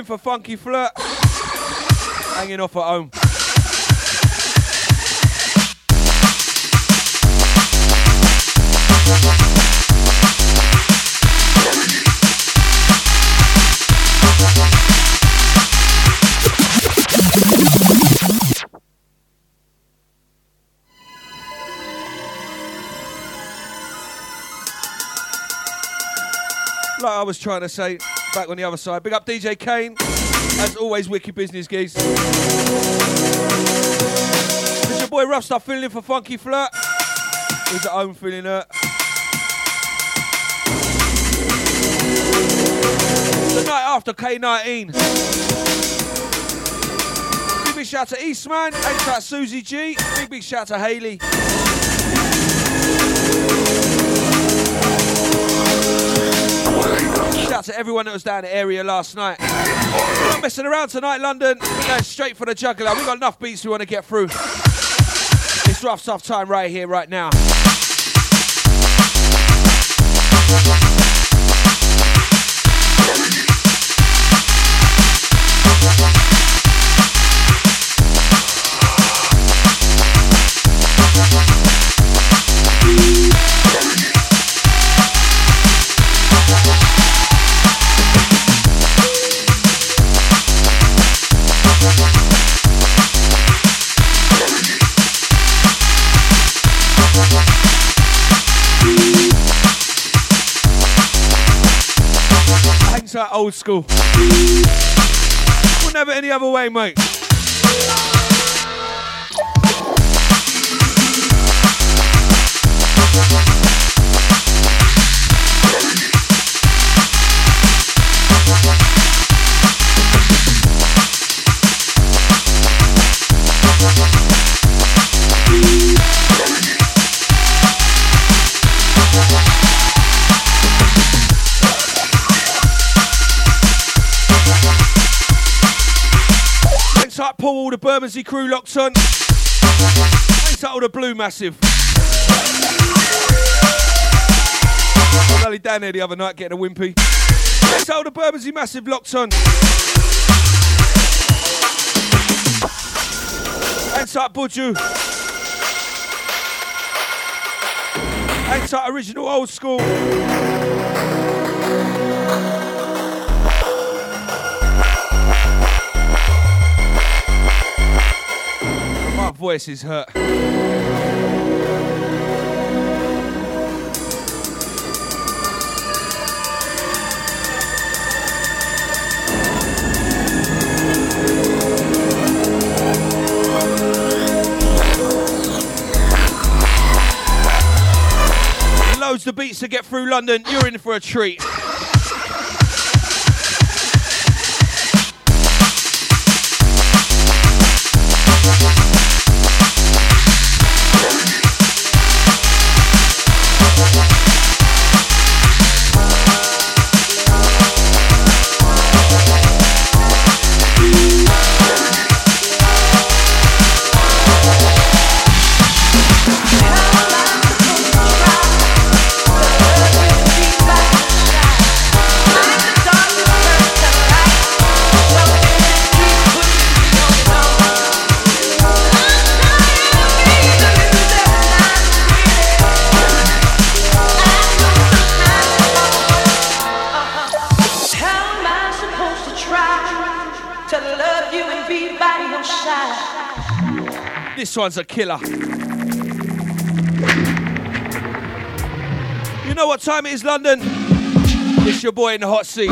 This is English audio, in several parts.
in for Funky Flirt. Hanging off at home. Like I was trying to say, back on the other side. Big up DJ Kane. As always, wicked business gigs. It's your boy Rough Stuff filling in for Funky Flirt. Who's at home feeling hurt. The night after K19. Big shout to Eastman. Big shout to Susie G. Big shout to Hayley. Shout out to everyone that was down the area last night. We're not messing around tonight, London. We're going straight for the jugular. We've got enough beats we want to get through. It's Rough Stuff time right here, right now. Old school. Wouldn't have it any other way, mate. Paul, all the Bermondsey crew locked on. Thanks all the Blue Massive. I was only down there the other night getting a wimpy. Thanks all the Bermondsey Massive locked on. Thanks up Buju. Thanks up Original Old School. Voice is hurt. Loads of beats to get through London. You're in for a treat. This one's a killer. You know what time it is, London? It's your boy in the hot seat.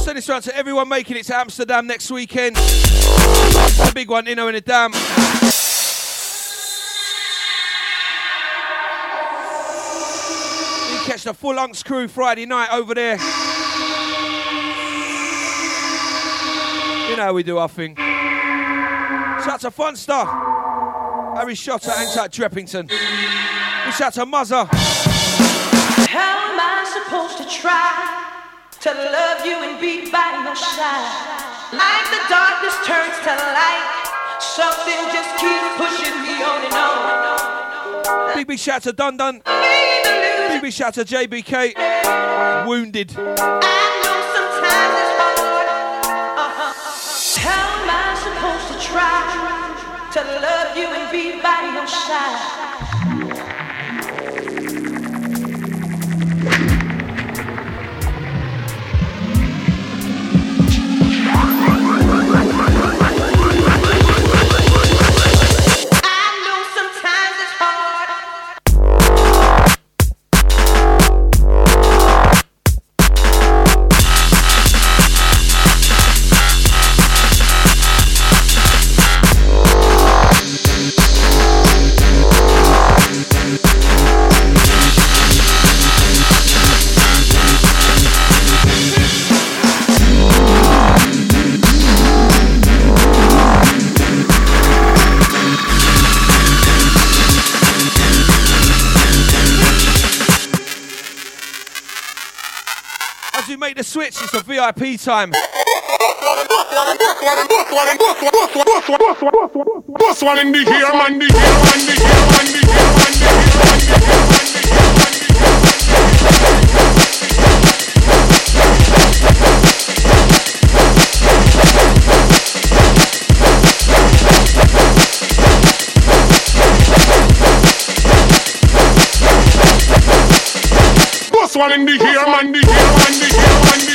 Send this round to everyone making it to Amsterdam next weekend. The big one, Inno in the Dam. You catch the full Unks crew Friday night over there. You know how we do our thing. Shout to Fun Star, Harry Shotter, and to Dreppington. We shout to Muzzer. How am I supposed to try to love you and be by your side? Like the darkness turns to light, something just keeps pushing me on and on. Big shout to Dun Dun. Big shout to JBK. Wounded. I know sometimes it's hard. How am I supposed to try to love you and be by your side? The switch, it's a VIP time. Boss one in the here, man, the here, man, the here, man, the here, man, the Boss one in the here, man, the here, man, the here, man, the here, man, the here, man, the here, man, the here, man, the here.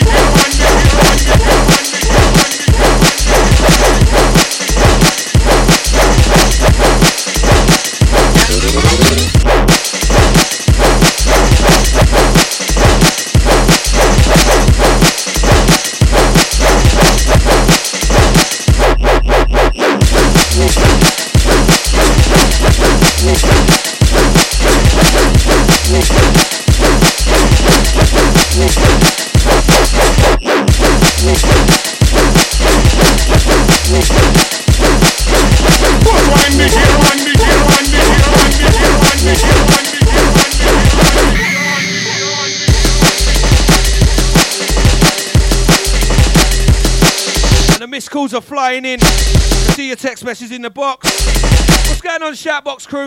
Calls are flying in. See your text messages in the box. What's going on, Shoutbox crew?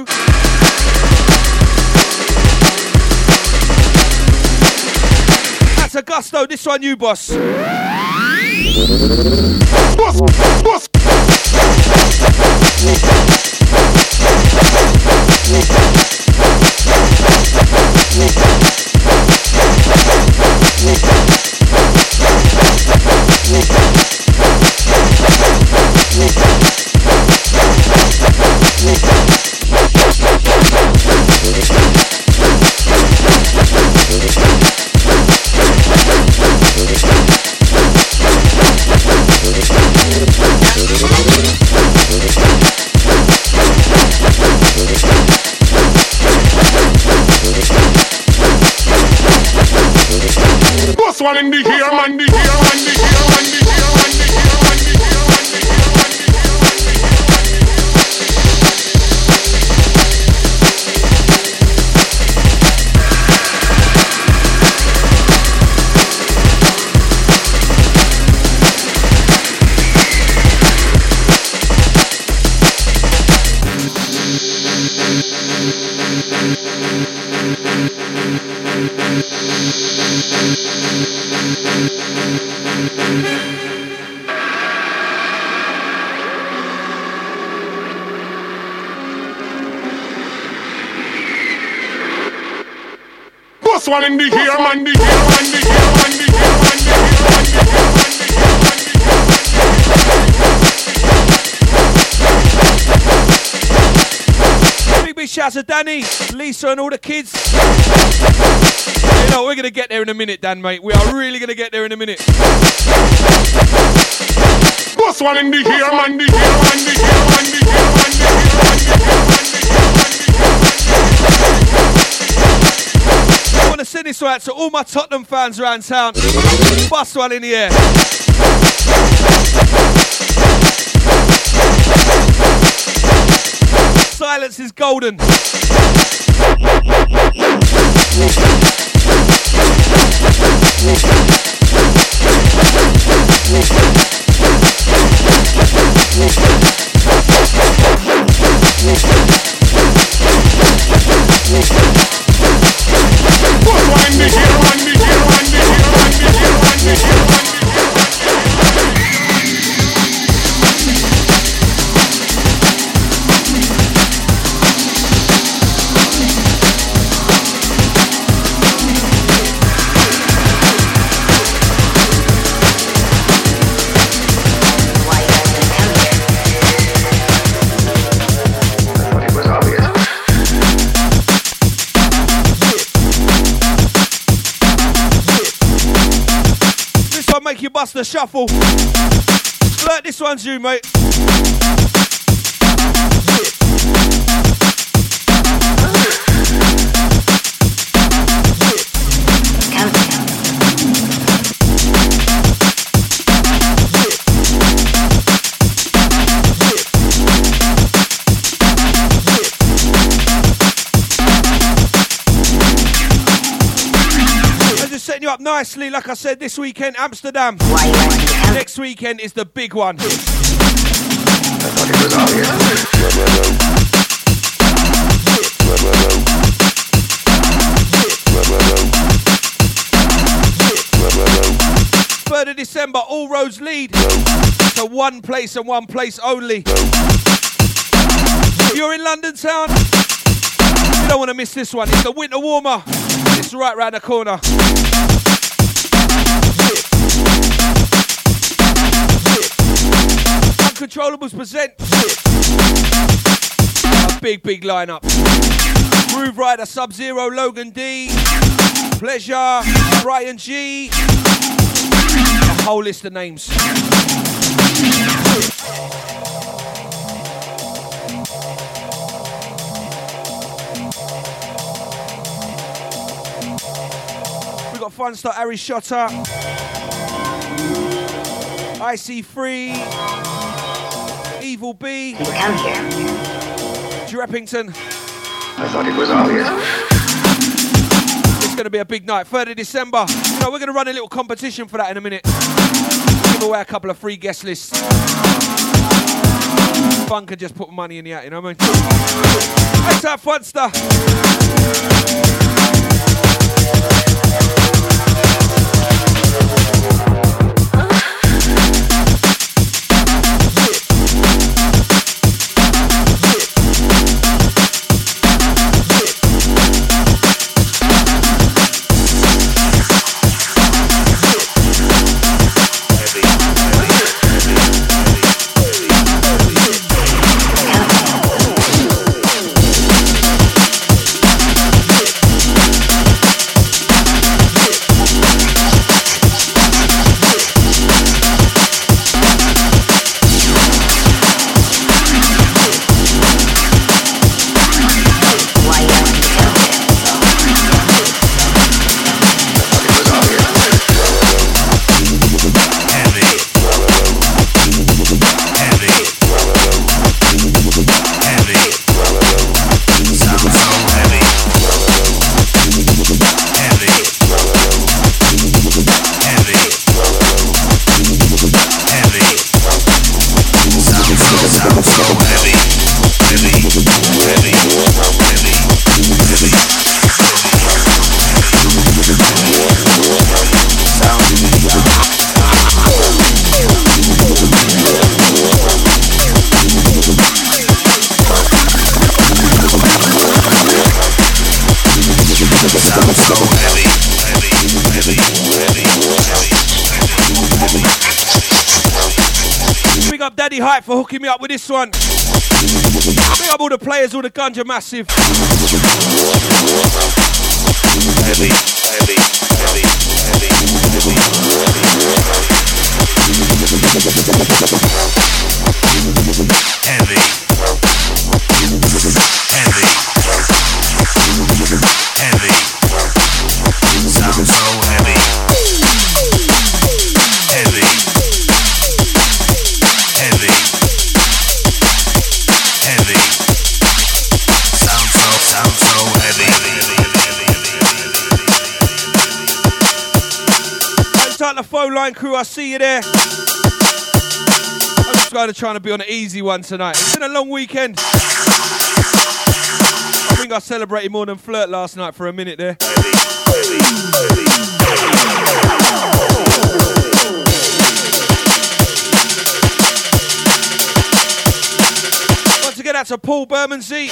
That's a gusto. This one, you boss. Boss. Boss one in the here, man, the here, man, the here, man, the here, man, the here, man, the here, man, the here, man, the here, man, the here. Boss one in the here, man, the here, man, the here, man, the here, man, the here, man, the here, man, the here. Big shout Shouts to Danny, Lisa and all the kids. You know, we're going to get there in a minute, Dan, mate. We are really going to get there in a minute. Boss one in the here, man, the here, man, the here, man, the here, man, the here, man, the here. I want to send this out to all my Tottenham fans around town. Bust one in the air. Silence is golden. Make you bust the shuffle. Look, this one's you, mate. Setting you up nicely, like I said, this weekend, Amsterdam. Next weekend is the big one. I thought it was obvious. 3rd of December, all roads lead to one place and one place only. If you're in London town, you don't want to miss this one. It's the winter warmer. It's right round the corner. Uncontrollables present a big lineup. Groove Rider, Sub-Zero, Logan D, Pleasure, Brian G, a whole list of names. We got Fun Star, Harry Shotter, IC3, Evil B, Dreppington. I thought it was obvious. It's going to be a big night. 3rd of December. You know, we're going to run a little competition for that in a minute. Give away a couple of free guest lists. Fun can just put money in the hat, you know what I mean? Let's have Fun Star. Big up Daddy Hype for hooking me up with this one. Big up all the players, all the ganja massive. Heavy, heavy, heavy, heavy, heavy, heavy, heavy, heavy, sounds so heavy, heavy, heavy, heavy, sounds so heavy. Out the phone line crew, I see you there. I'm just trying to be on an easy one tonight. It's been a long weekend. I think I celebrated more than Flirt last night for a minute there. Want to get out to Paul Bermondsey.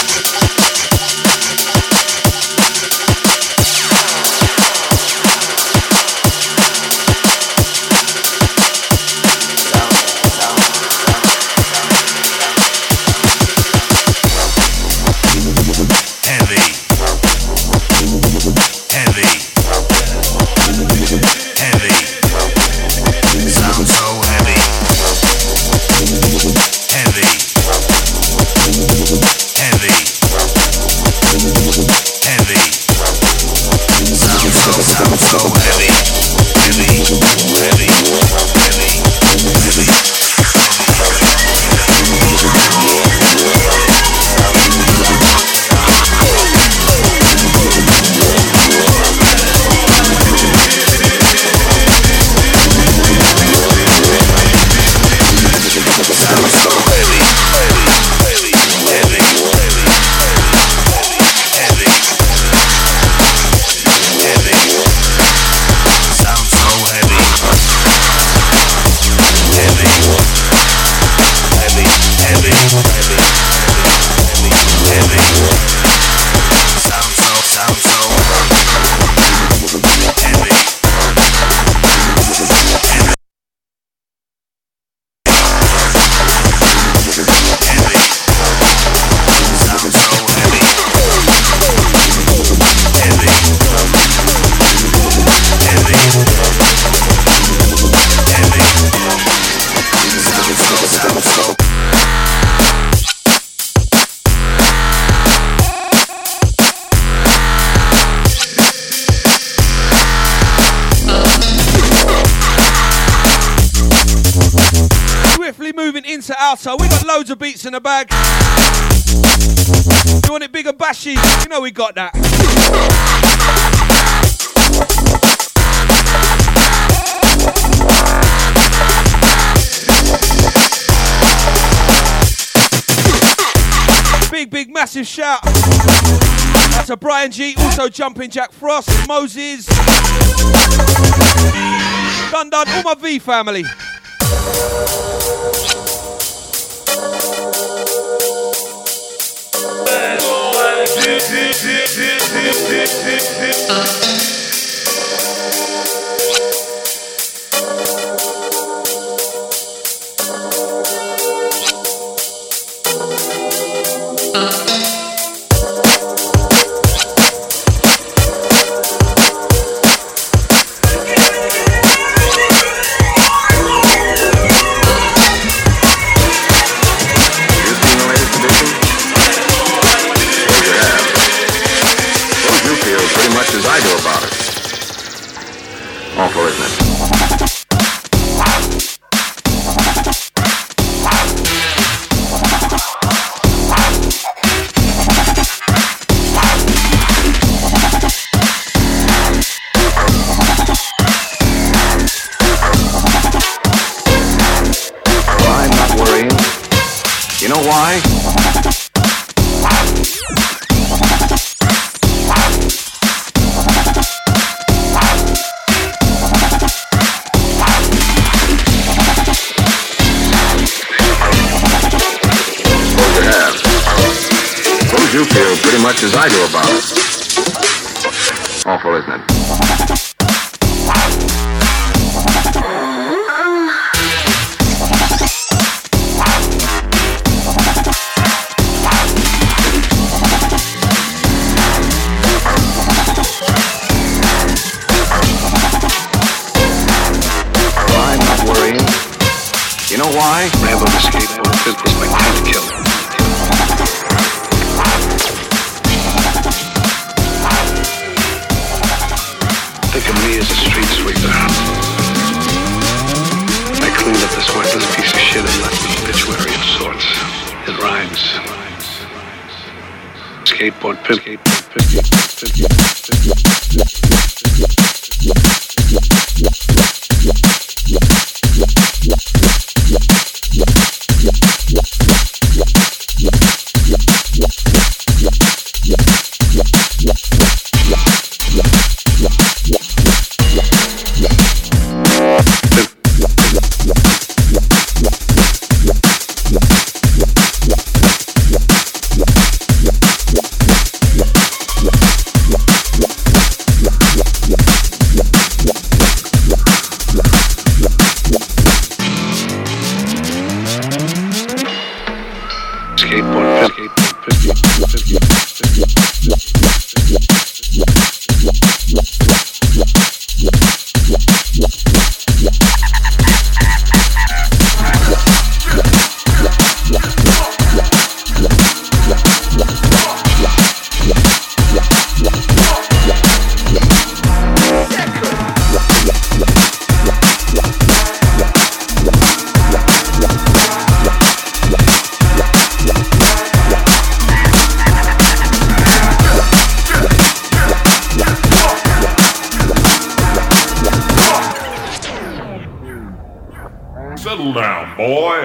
Into Alto, we got loads of beats in the bag. You want it big and bashy? You know we got that. Big massive shout. That's a Brian G, also Jumping Jack Frost, Moses, Dun, all my V family. As I do about it. Awful, isn't it? know why? Rambo the skateboard is my 10th kill. Think of me as a street sweeper. I cleaned up this worthless piece of shit and left an obituary of sorts. It rhymes. Skateboard pimp. Settle down, boy.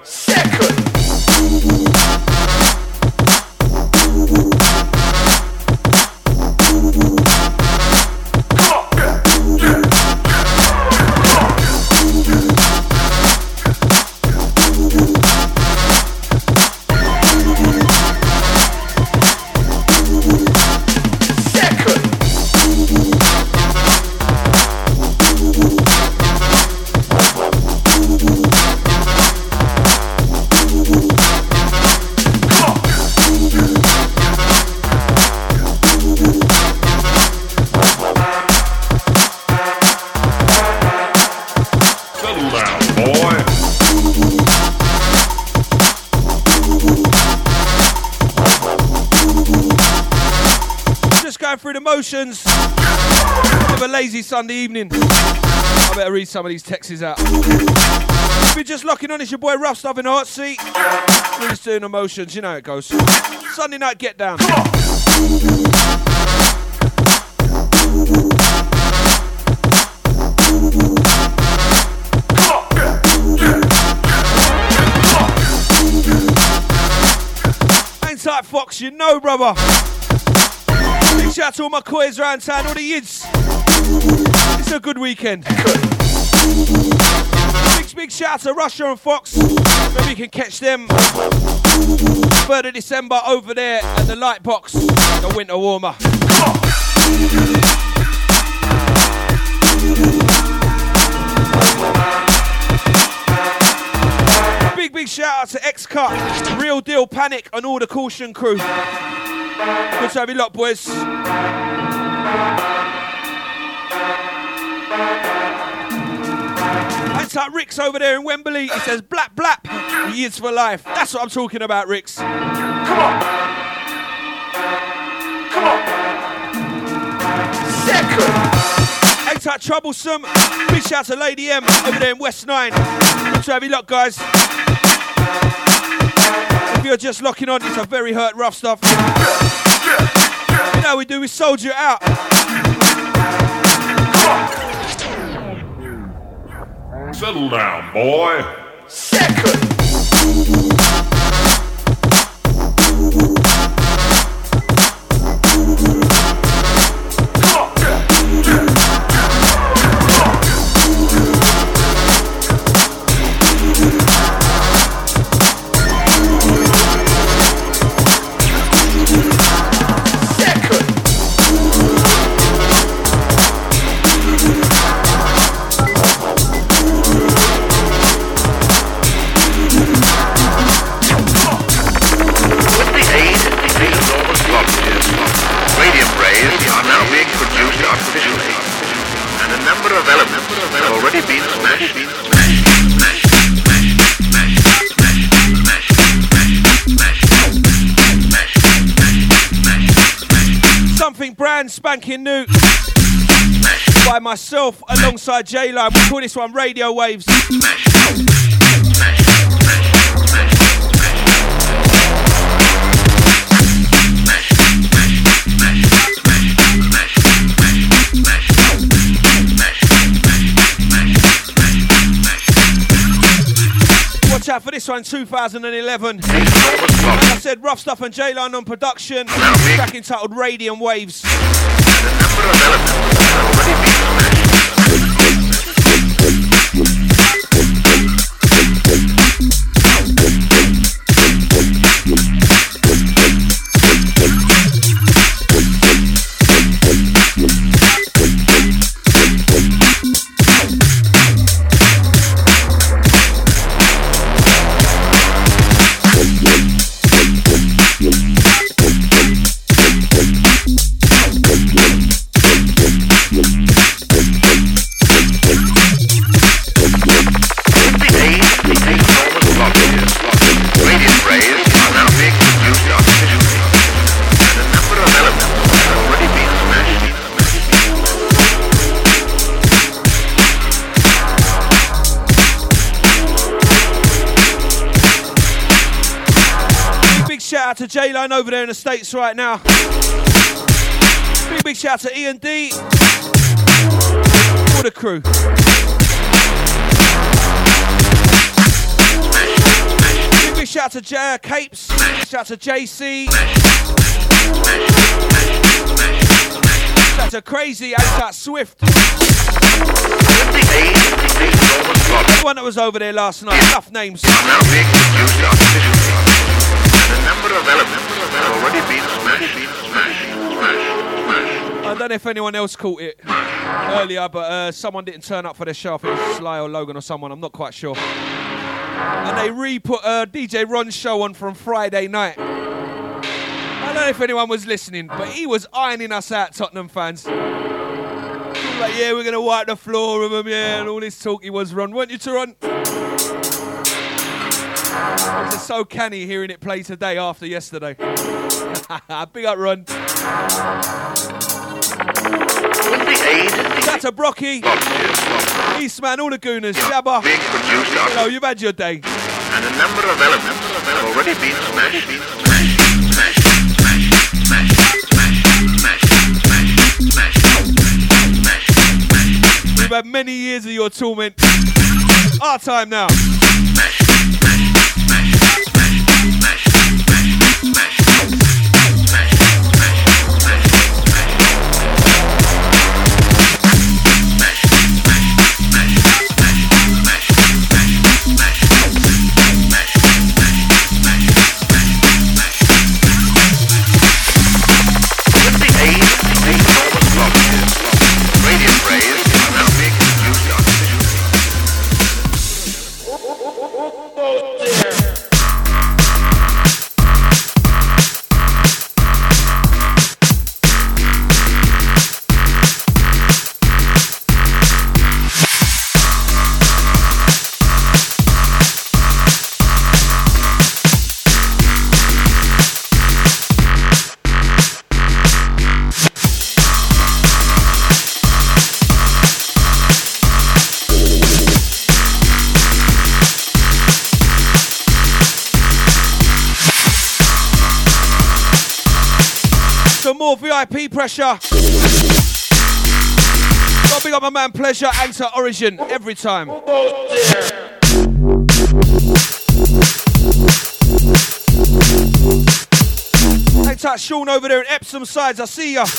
Through the motions of a lazy Sunday evening. I better read some of these texts out. If you're just locking on, it's your boy Rough Stuff in the hot seat. We're just doing emotions, you know how it goes. Sunday night get down. Hang tight, Fox, you know, brother. Big shout out to all my coys around town, all the yids. It's a good weekend. Big shout out to Russia and Fox. Maybe you can catch them 3rd of December over there at the Lightbox, the winter warmer. Big shout out to X-Cut, Real Deal Panic and all the Caution crew. Good to have you lot, boys. It's like Rick's over there in Wembley. He says, blap, blap. He is for life. That's what I'm talking about, Rick's. Come on. Come on. Second. Ain't that troublesome? Big shout out to Lady M over there in West 9. Good to have you lot, guys. If you're just locking on, it's a very hurt Rough Stuff. You know what we do, we sold you out. Settle down, boy. Second. Of elements have already been smashed. brand spanking new by myself alongside J-Line. We call this one Radio Waves. Watch out for this one, 2011. Like I said, Rough Stuff and J-Line on production. Track entitled Radiant Waves. To J-Line over there in the States right now. Big shout to Ian D. For the crew. Big shout to Capes. Shout to JC. Shout to Crazy. And shout Swift. The one that was over there last night. Enough names. I don't know if anyone else caught it earlier, but someone didn't turn up for their show. I think it was Sly or Logan or someone, I'm not quite sure. And they re-put DJ Ron's show on from Friday night. I don't know if anyone was listening, but he was ironing us out, Tottenham fans. He was like, yeah, we're going to wipe the floor with him, yeah, and all this talk he was, Ron. Weren't you, Ron? It was so canny hearing it play today after yesterday. Big up, Ron. That's a Brocky, Eastman, all the Gooners, Shabba. You know, you've had your day. And a number of elements have already been smashed. We've had many years of your torment. Our time now. More VIP pressure. Got big up my man Pleasure and to Origin every time. Hang tight, Sean over there in Epsom Sides. I see ya.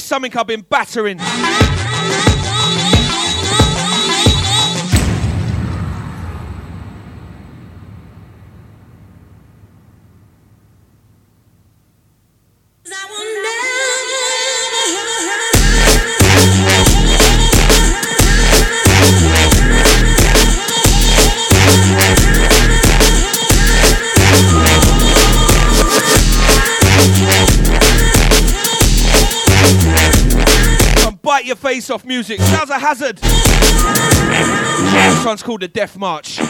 something I've been battering. Bite your face off music. Sounds a hazard. This one's called the Death March.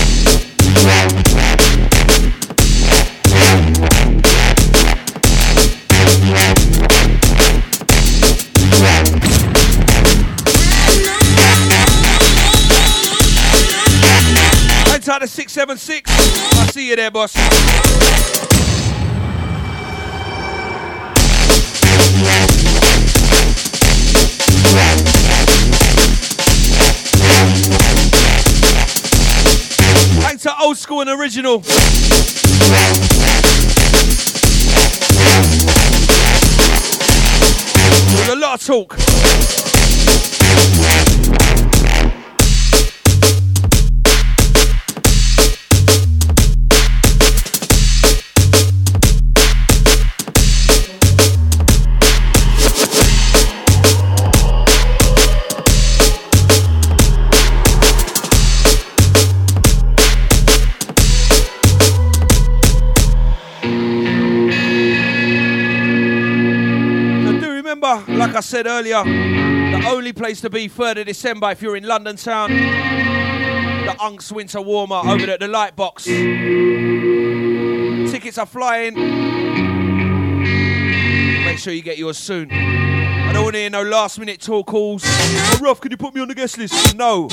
Inside the 676. I see you there, boss. Thanks to Old School and Original. There's a lot of talk. Like I said earlier, the only place to be 3rd of December if you're in London town, the Unks Winter Warmer over at the Lightbox. Tickets are flying. Make sure you get yours soon. I don't want to hear no last minute tour calls. Oh, Ruff, can you put me on the guest list? No.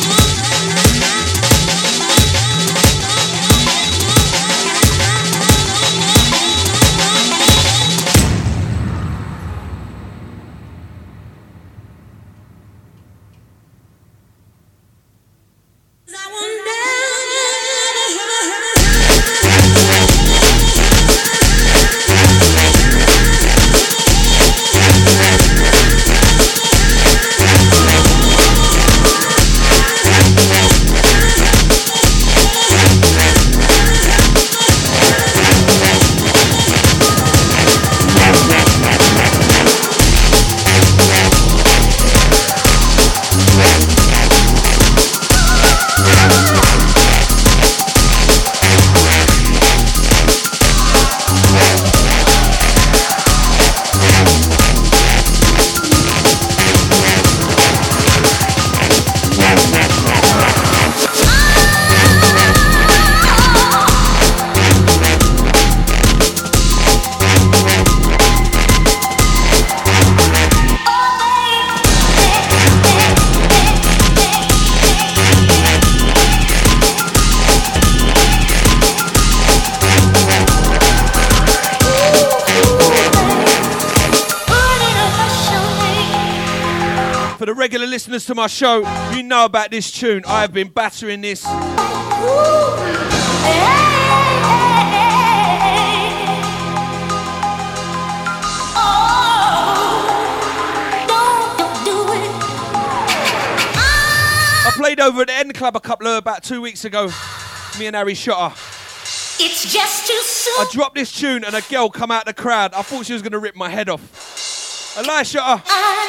Regular listeners to my show, you know about this tune. I have been battering this. I played over at the End Club about 2 weeks ago. Me and Harry Shotter. It's just too soon. I dropped this tune and a girl come out the crowd. I thought she was going to rip my head off. Eli Shotter.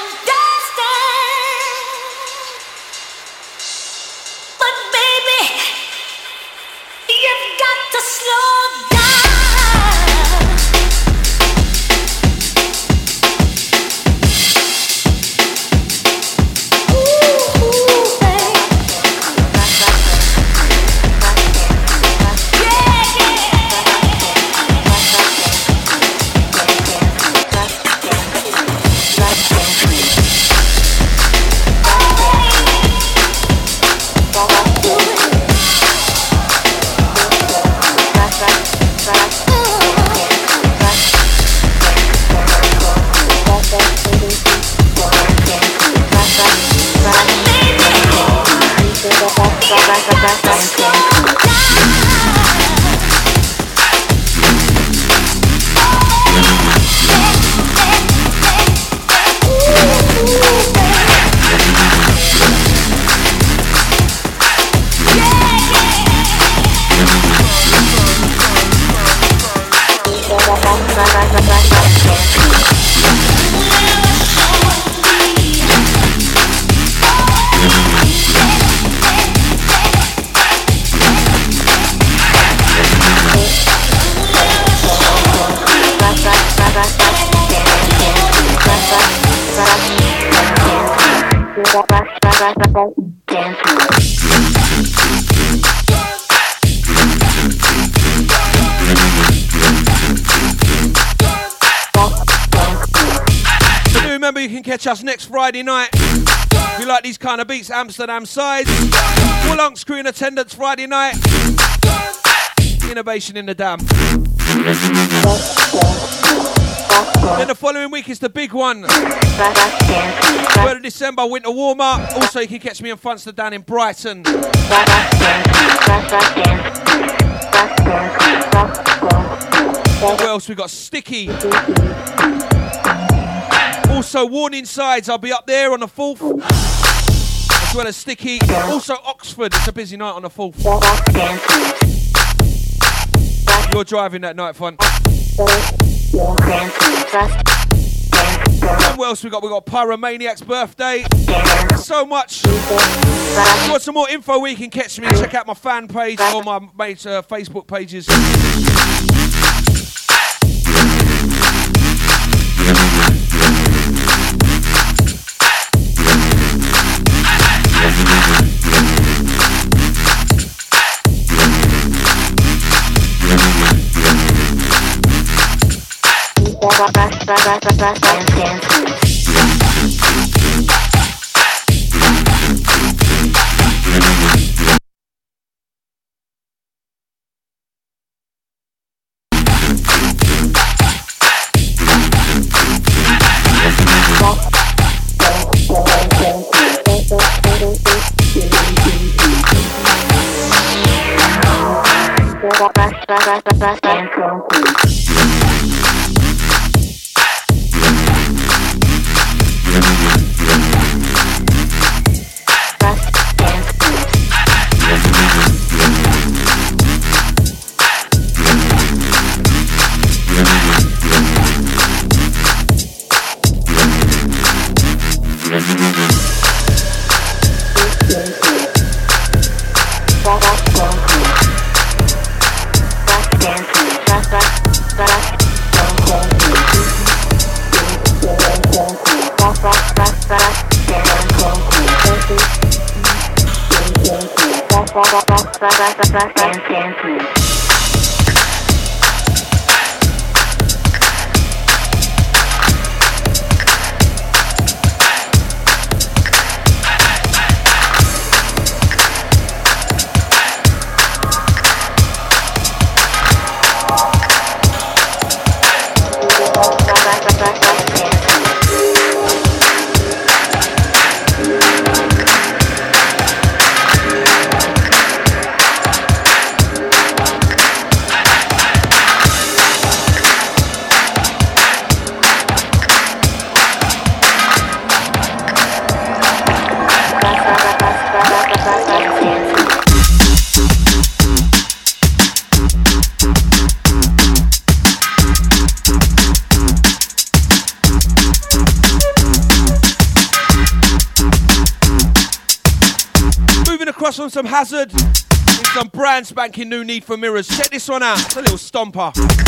You've got to slow down. Ooh, babe. So do remember you can catch us next Friday night. If you like these kind of beats, Amsterdam Sides. Full Unks crew in attendance Friday night. Innovation in the Dam. Then the following week is the big one. 3rd of December, winter warm up. Also, you can catch me in Funster down in Brighton. What else? We got Sticky. Also, Warning Sides. I'll be up there on the 4th. As well as Sticky. Also, Oxford. It's a busy night on the 4th. You're driving that night, Fun. And what else we got? We got Pyromaniac's birthday. There's so much. If you want some more info where you can catch me, check out my fan page or my mates' Facebook pages. On some Hazard with some brand spanking new Need for Mirrors. Check this one out. It's a little stomper.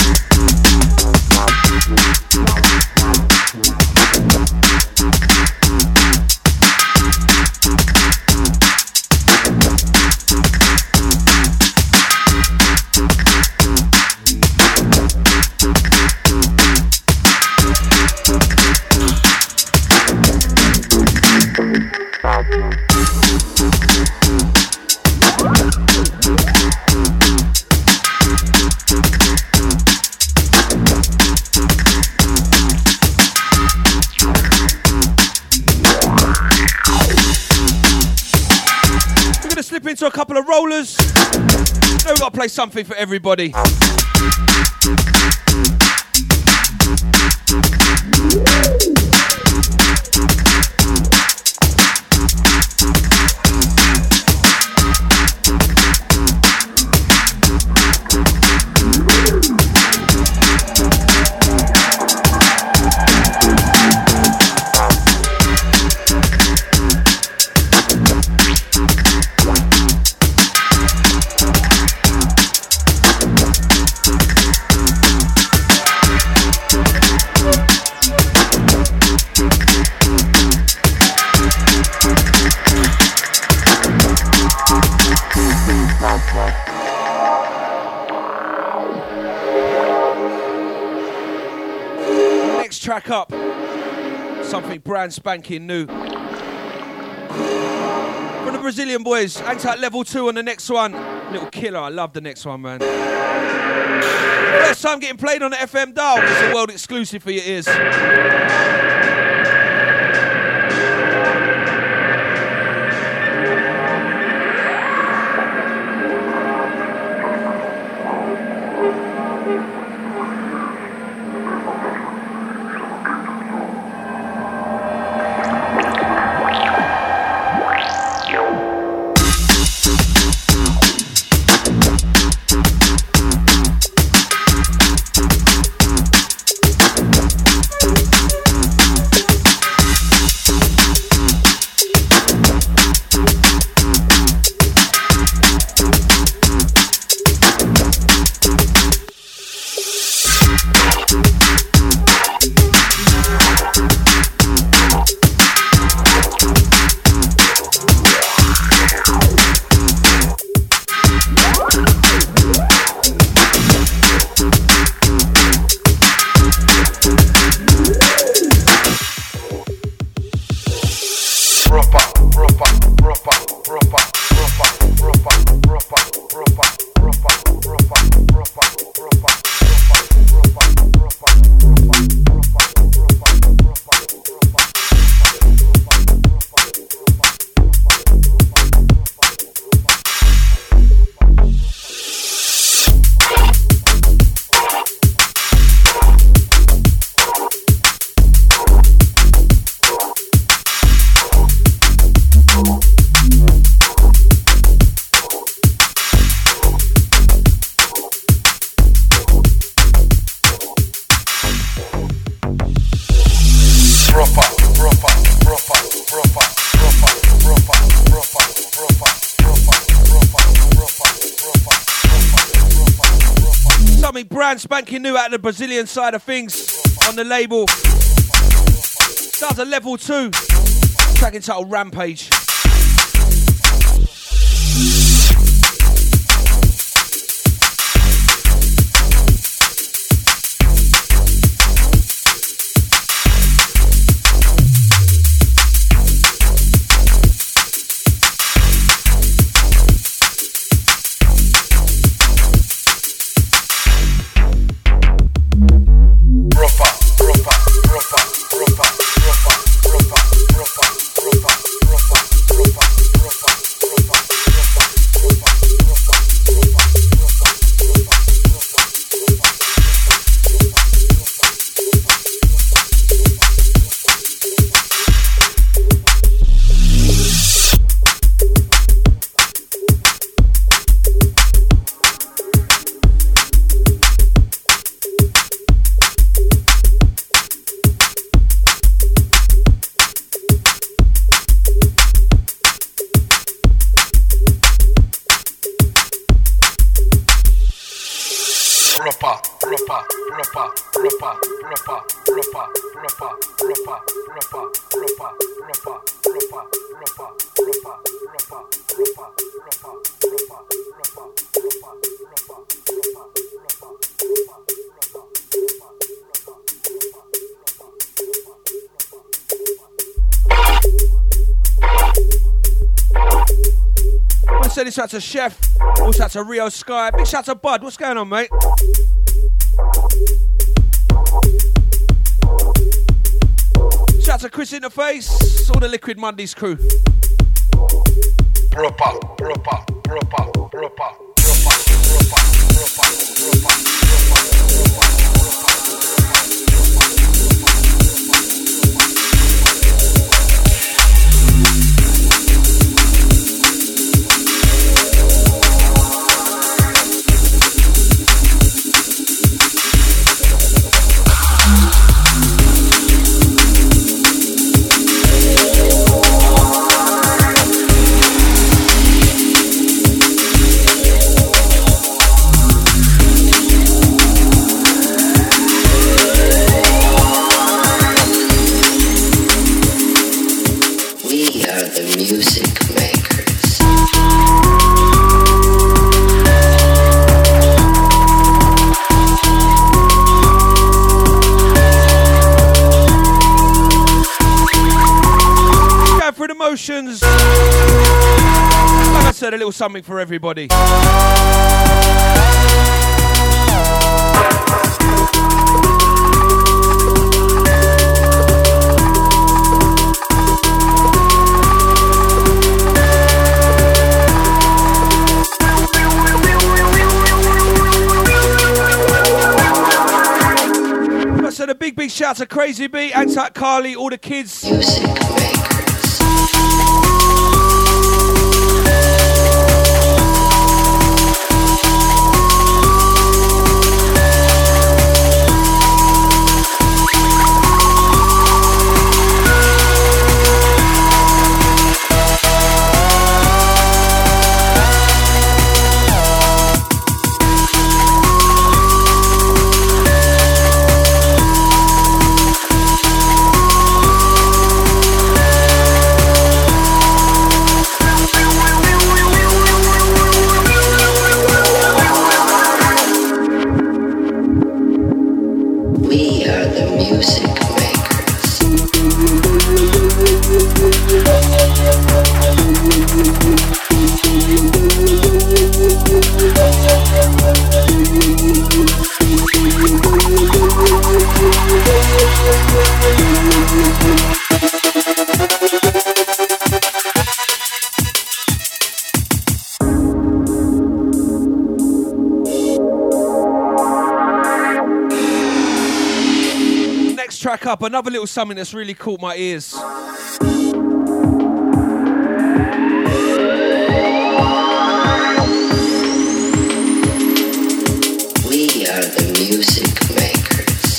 Into a couple of rollers. Now we've got to play something for everybody. track up. Something brand spanking new. From the Brazilian boys, hang tight, level 2 on the next one. Little killer, I love the next one, man. First time getting played on the FM dial. It's a world exclusive for your ears. Spanking new out of the Brazilian side of things on the label. Starts at level 2. Track entitled Rampage. Send this out to Chef, also out to Rio Sky. Big shout to Bud. What's going on, mate? Shout to Chris in the face, all the Liquid Mondays crew. emotions. Like I said, a little something for everybody. So the big shout to Crazy B, Antak Carly, all the kids. Music makers. Up another little something that's really caught my ears. We are the music makers.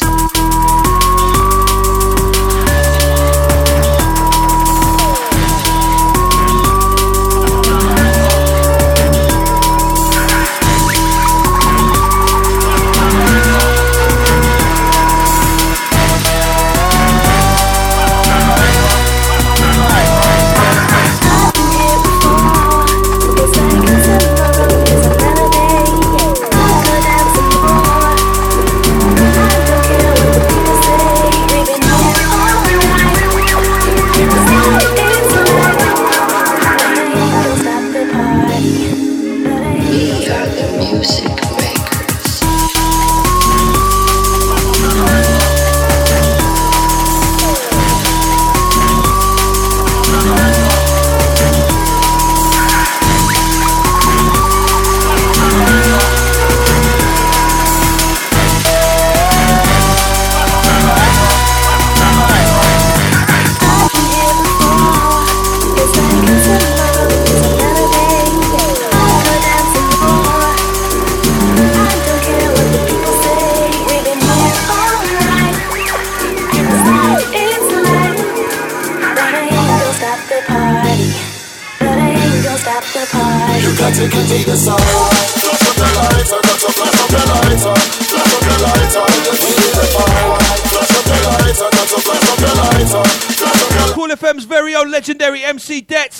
Cool FM's very own legendary MC Debts.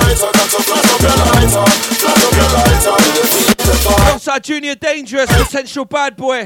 Alongside Junior Dangerous, Potential Bad Boy.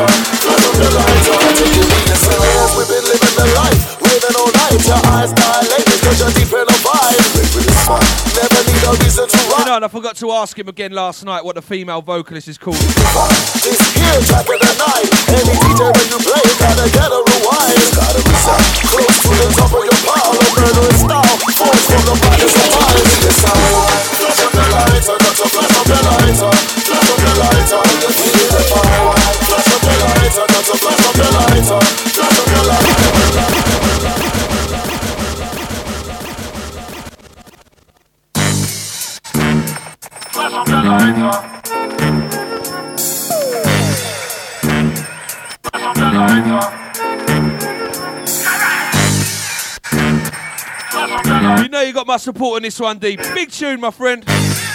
You know, and I forgot to ask him again last night what the female vocalist is called. This here track of the night. Any DJ when you play, gotta get a rewind. Gotta be close to the top of your pile. A murderous style, force from the brightest of minds. This sound, flash up the lighter, got to flash up the lighter. Flash up the lighter, just feel the fire. Flash up the lighter, got to flash up the lighter. Flash up the lighter. Flash up the lighter. Flash up the lighter. You know you got my support on this one, D. Big tune, my friend.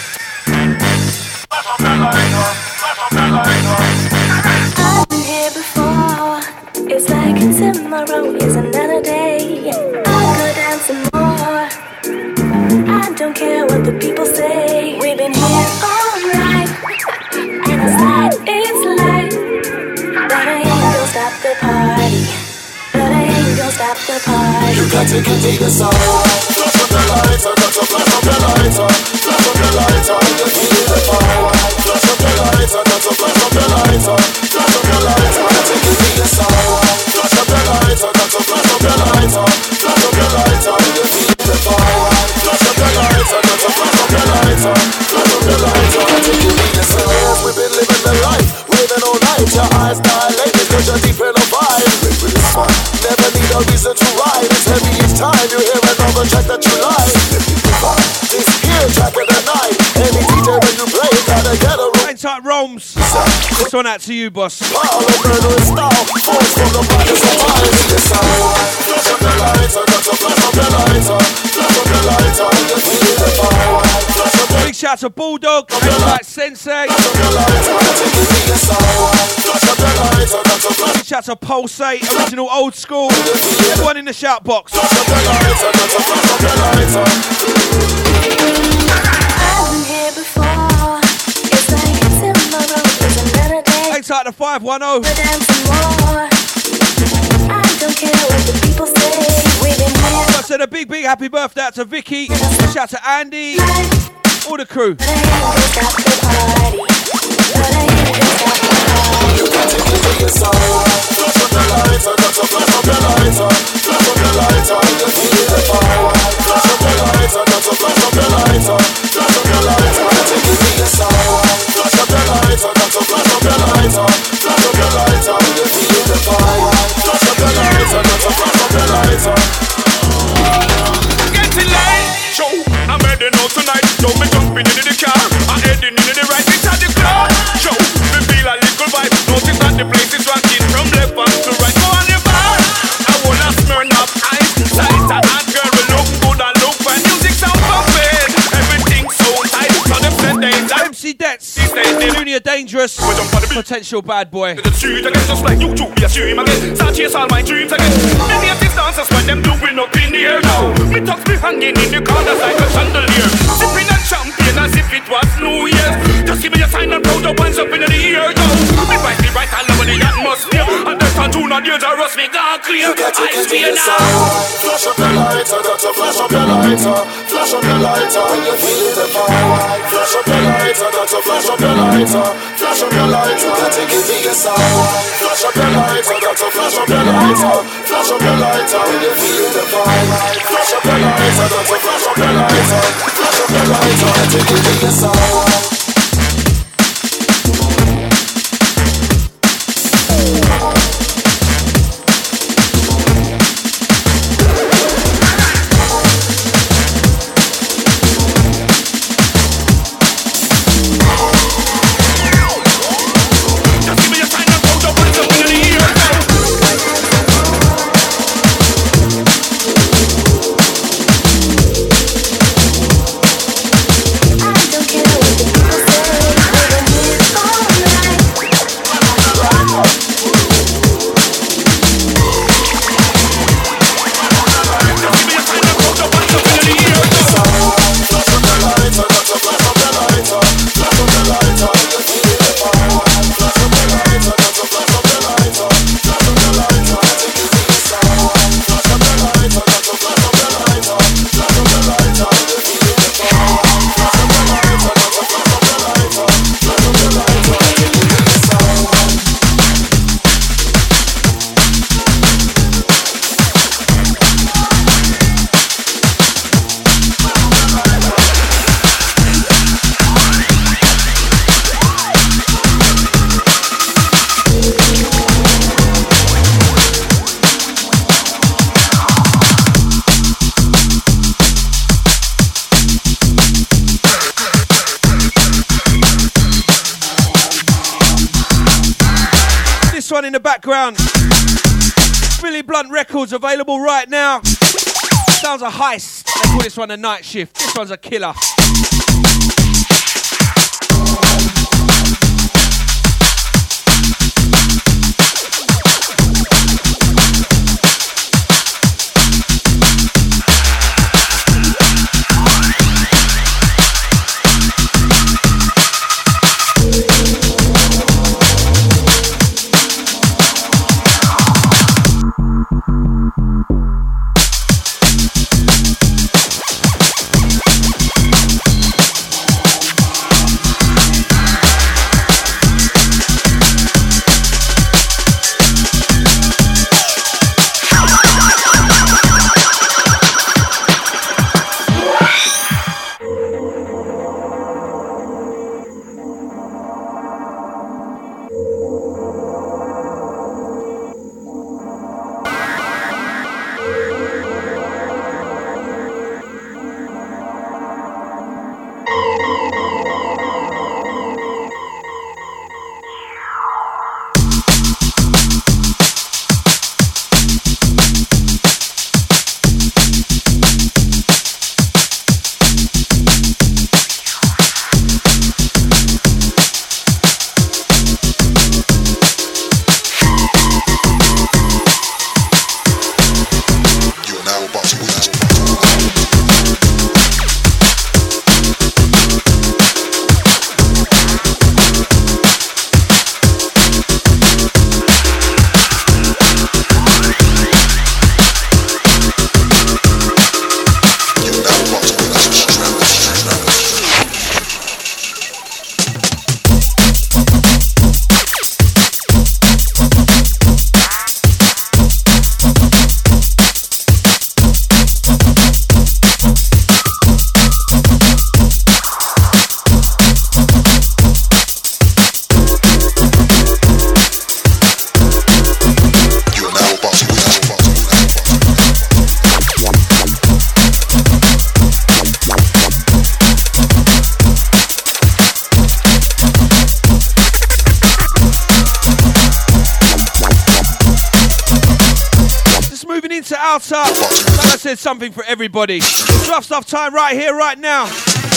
I've been here before. It's like tomorrow is another day. I'll go down some more. I don't care what the people say. We've been here all night, and it's light. But I ain't gonna stop the party. But I ain't gonna stop the party. You got to contain the sound. your lighter, got to flash up your lighter. Flash up your lighter, you feel the fire. Flash up your lighter, got to flash up your lighter. Flash up your lighter, take it to your sour. Flash up your lighter, got to flash up your lighter. Flash up your lighter, you feel the fire. Flash up your lighter, got to flash up your lighter. Flash up your lighter, take it to your sour. We've been living the life, living all night. Your eyes dilated, cause you're deep in a vibe. Live with this one, never need a reason to ride. It's heavy each time you hear another track that you like. This here track of the night. Any DJ when you play, gotta get a room. Hang tight, Roms. This one out to you, boss. All the murderous style, force from the bodies of mine. This hour, flash up the lighter, got to flash up the lighter. Flash up the lighter, you feel the fire. Flash up the big shout to Bulldog, hang tight, Sensei. flash up the lighter, take it to your sour. Flash up the lighter, got to flash. Big shout to Pulsate, original old school. Everyone in the shout box. Flash up the lighter, got to flash up the lighter. I've been here before. It's like tomorrow is another day. Hang tight to 510. We're dancing more. I don't care what the people say. We've been here. I said a big happy birthday out to Vicky. Shout to Andy. All the crew. But I ain't gonna stop the party. But I ain't gonna stop the party. You got to get to your sour. Flash up the lighter, got to flash up the lighter. Flash up the lighter, you feel the fire. Flash up the lighter, got to flash up the lighter. Flash up the lighter, take it to your sour. Flash up the lighter, got to flash up the lighter. Flash up the lighter, you feel the fire. Flash up the lighter, got to flash up the lighter. Getting light, show. I'm heading out tonight. Show me jumping into the car. I'm heading into the right inside the club. Show me feel a little vibe. Notice that the place is rocking from left back to right. Go on your bar. I wanna smirn up eyes. Sight a hot girl will look good and look fine. Music sound pumping. Everything so tight. So them said they die. MC Dets. Junior Dangerous. Potential bad boy. The street again, just like you two, be a stream again. Start chase all my dreams again. The native dancers when them doing up in the air now. Me tucks be hanging in the corners like a chandelier. Sipping on champagne as if it was New Year's. Just give me a sign and throw the ones up in the air now. Me right all over the atmosphere. And the cartoon on the edge of rust me gone clear. I see now. Flash up the lighter, got to flash up the lighter. Flash up the lighter, when you feel the fire. Flash up the lighter, got to flash up the lighter. Flash up the lighter, got to give me a sour. Flash up the lighter, got to flash up the lighter. Flash up the lighter, when you feel the fire. Flash up the lighter, got to flash up the lighter. Flash up the lighter, got to give me a sour. In the background, Billy Blunt Records available right now. Sounds a heist. They call this one a night shift. This one's a killer. outer. Like I said, something for everybody. It's Rough Stuff time right here, right now.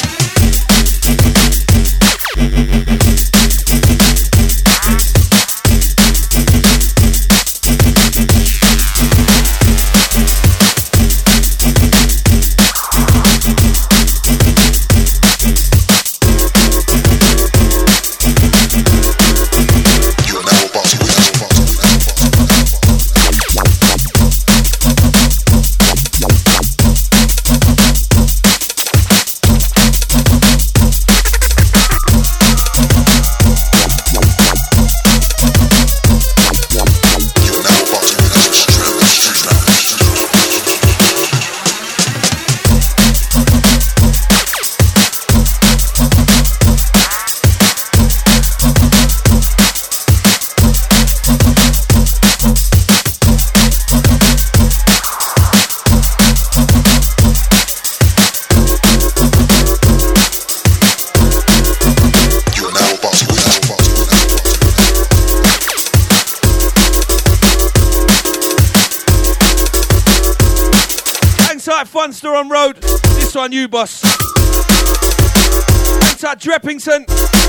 Funster on road. This one you, boss. Thanks out Dreppington.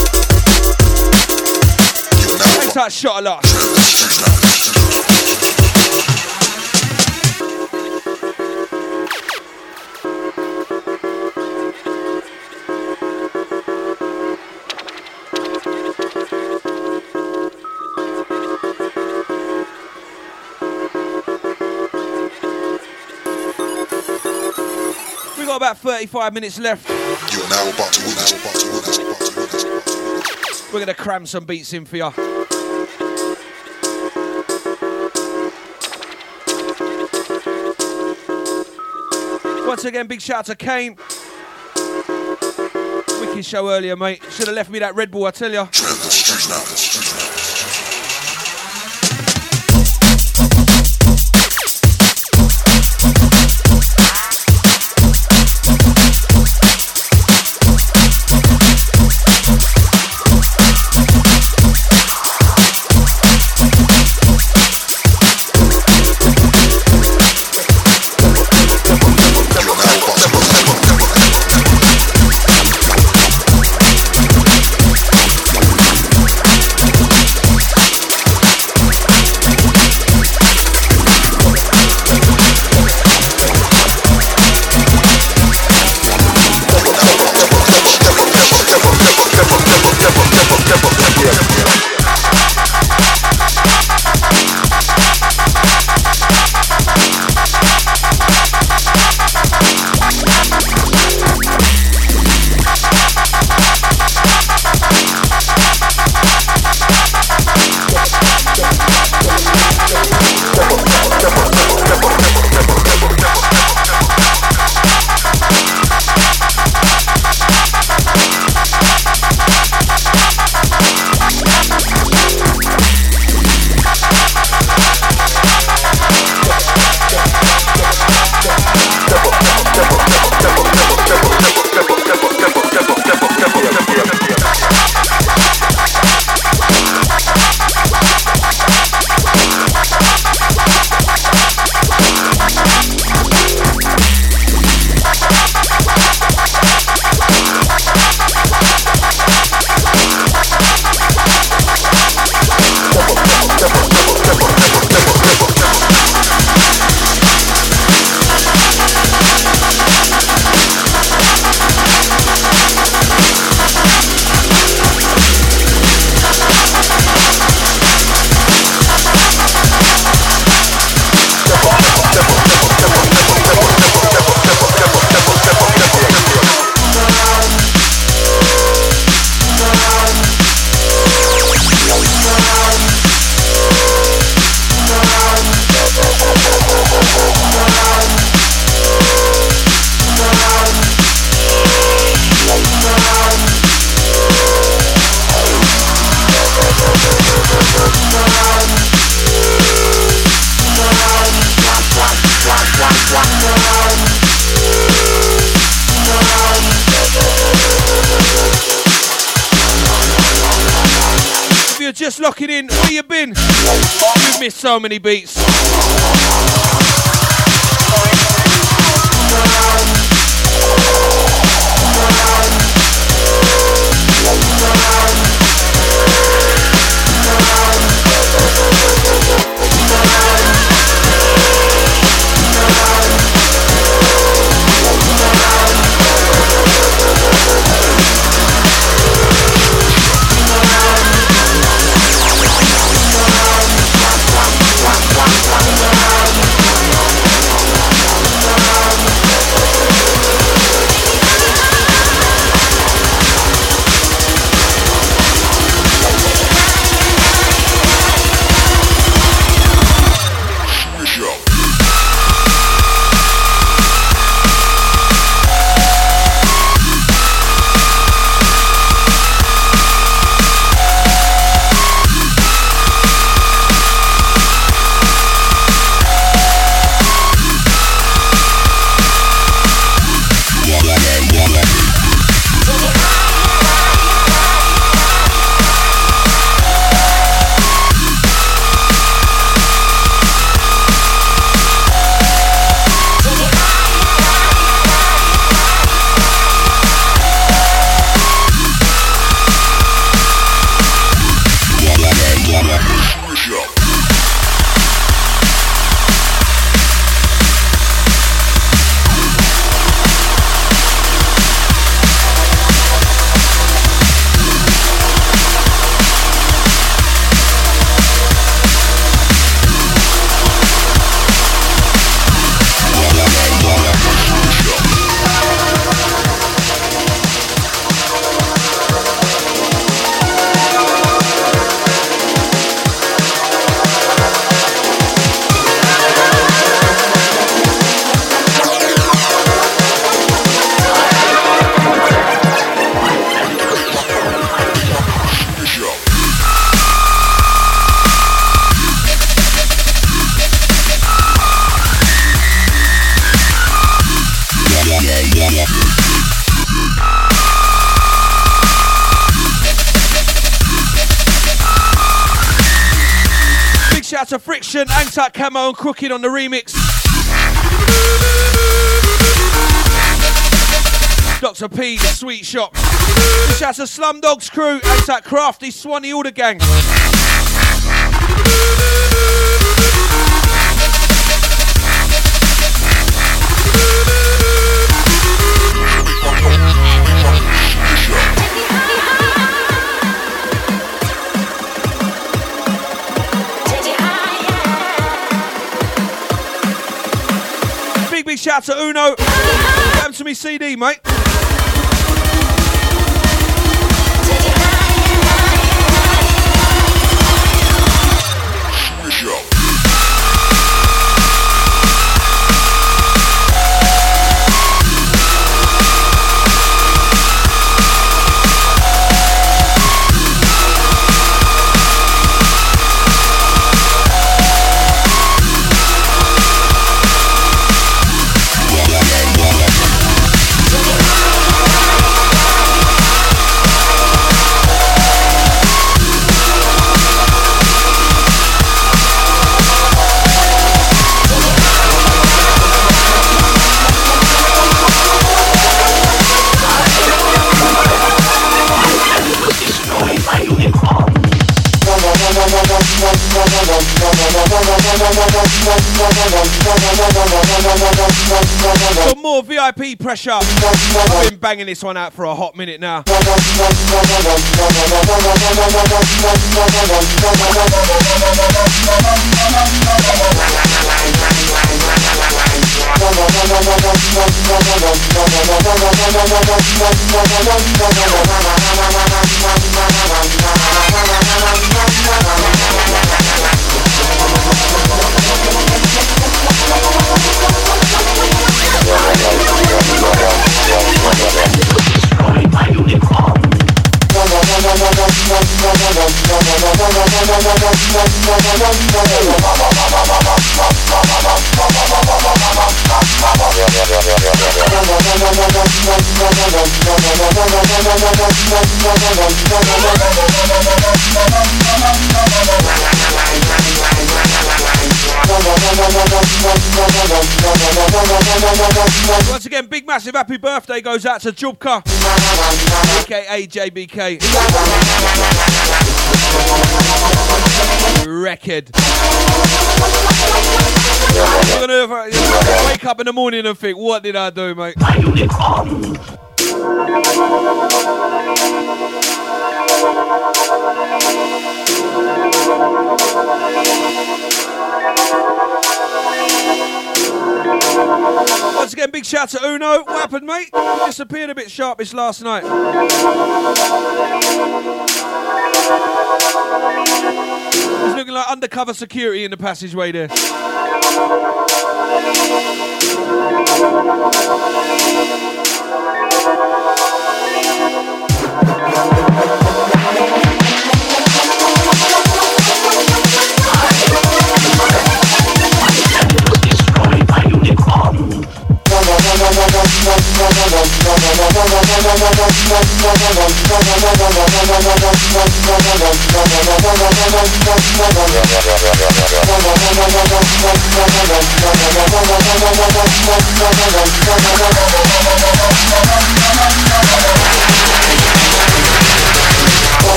Thanks out Shot a lot. About 35 minutes left. You're now about to witness. We're gonna cram some beats in for you. Once again, big shout out to Kane. Wicked show earlier, mate. Should have left me that Red Bull, I tell ya. Just locking in. Where you been? You've missed so many beats. out to Friction, hangs out Camo and Crooked on the remix. Dr. P, the Sweet Shop. Shout out to Slumdog's crew, hangs out Crafty, Swanee, all the gang. Big shout out to Uno. What happened to me CD, mate? Some more VIP pressure. I've been banging this one out for a hot minute now. Once again, big massive happy birthday goes out to Jubka, aka JBK. Record. You're gonna wake up in the morning and think, what did I do, mate? Once again, big shout to Uno. What happened, mate? Disappeared a bit sharpish last night. He's looking like undercover security in the passageway there.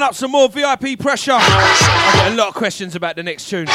up some more VIP pressure. I get a lot of questions about the next tune.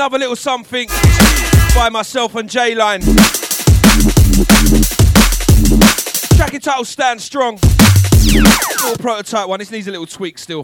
another little something by myself and J-Line. Track entitled Stand Strong. Little prototype one, this needs a little tweak still.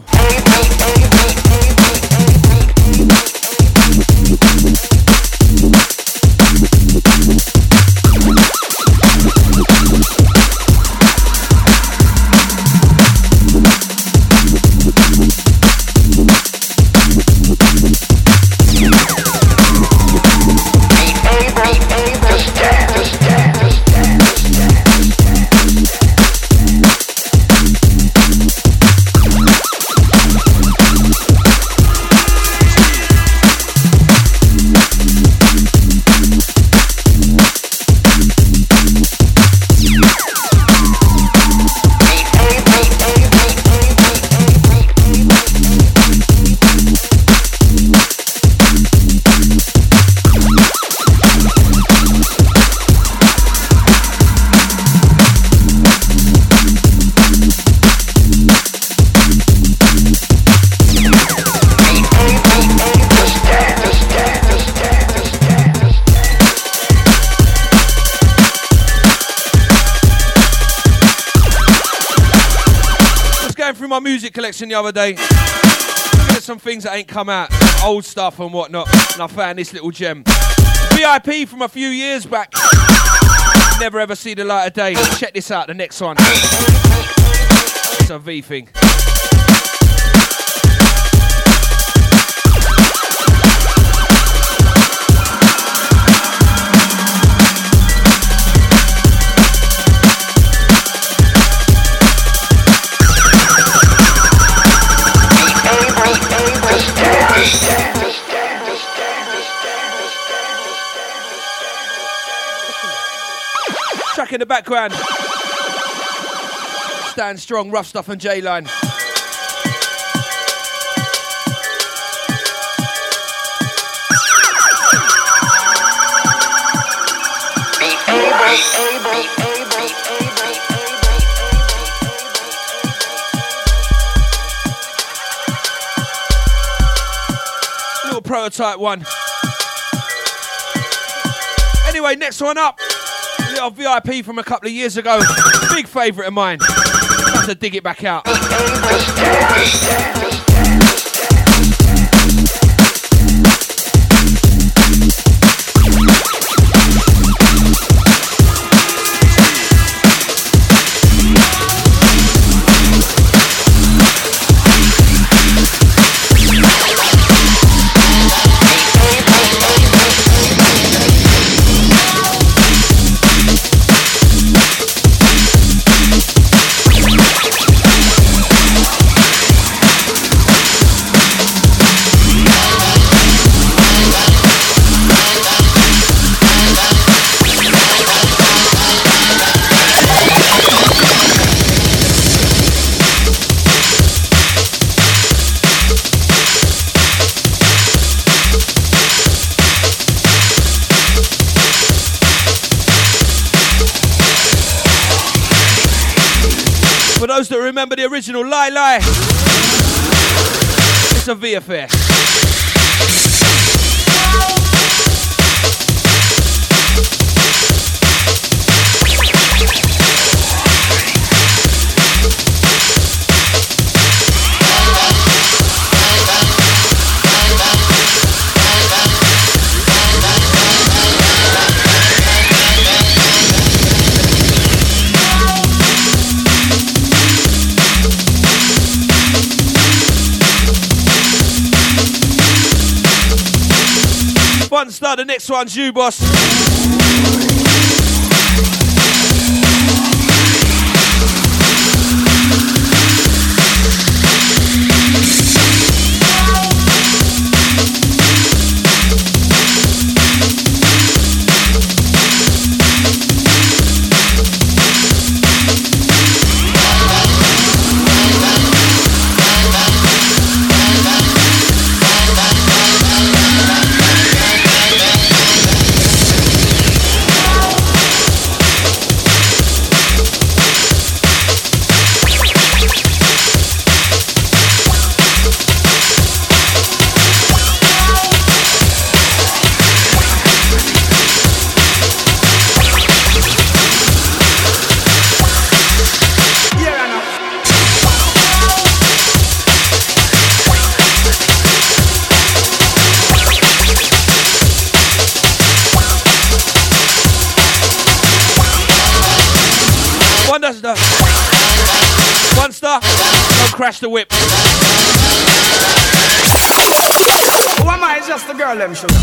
My music collection the other day. There's some things that ain't come out, old stuff and whatnot, and I found this little gem. VIP from a few years back. Never ever see the light of day. Check this out, the next one. It's a V thing. Track in the background. Stand Strong, Rough Stuff and J-Line. Little prototype one. Anyway, next one up. Little VIP from a couple of years ago. Big favourite of mine. Have to dig it back out. For those that remember the original Lie Lie, it's a V affair. One star, the next one's you, boss. crash the whip. Who am I? It's just the girl, them sugar.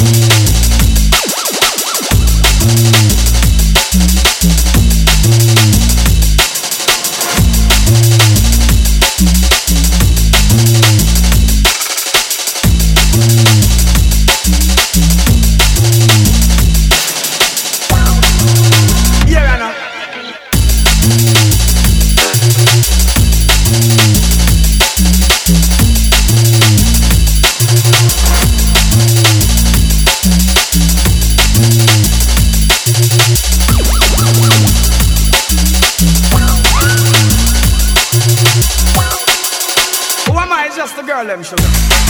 Just the girl, them sugar.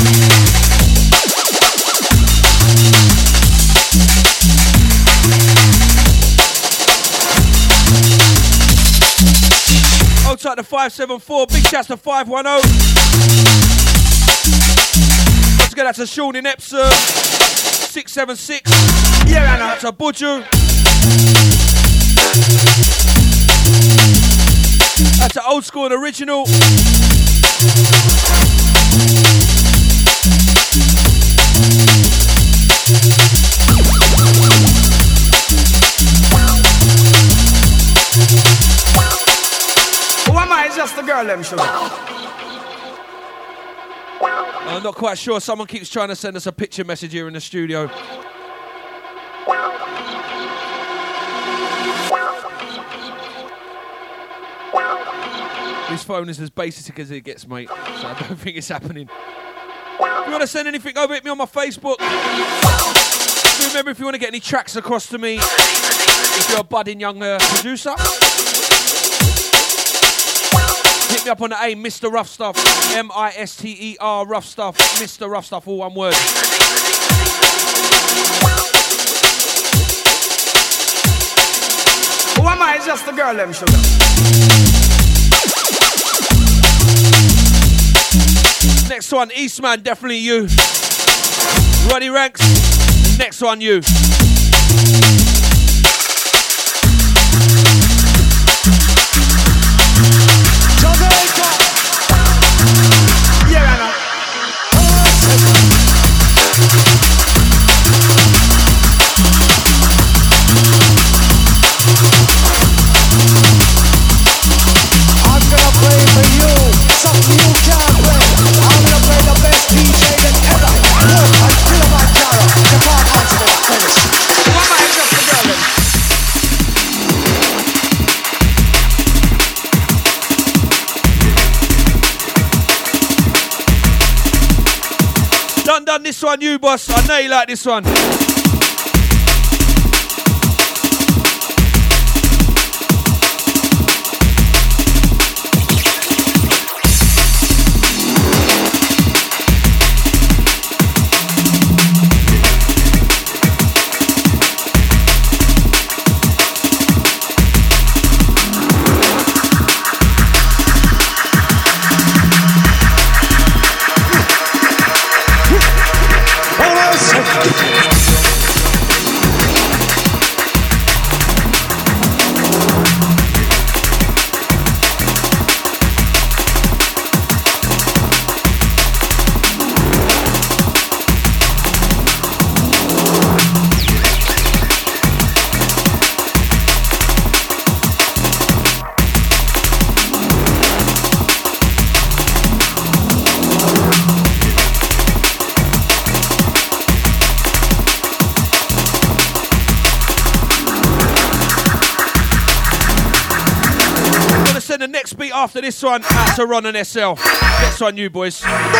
Outside the 574, big shouts to 510. Let's get out to Sean in Epsom, 676. Yeah, I know. That's a Buju. That's an old school and original. Who am I? It's just the girl, them sugar. I'm not quite sure. Someone keeps trying to send us a picture message here in the studio. This phone is as basic as it gets, mate, so I don't think it's happening. If you want to send anything over, hit me on my Facebook. Remember, if you want to get any tracks across to me, if you're a budding young producer, hit me up on the AIM, Mr. Rough Stuff, M-I-S-T-E-R, Rough Stuff, Mr. Rough Stuff, all one word. Who am I? It's just the girl, them sugar. Next one, Eastman, definitely you. Roddy Ranks, next one, you. Jamaica. Yeah, I know. I'm gonna play for you something you can't play. I'm gonna play the best DJ that ever walked on Kilimanjaro. The Park Hospital finish. What am I? Just the girl, them. Done this one, you boss. I know you like this one. The next beat after this one out to Ron and SL. Next one, you boys.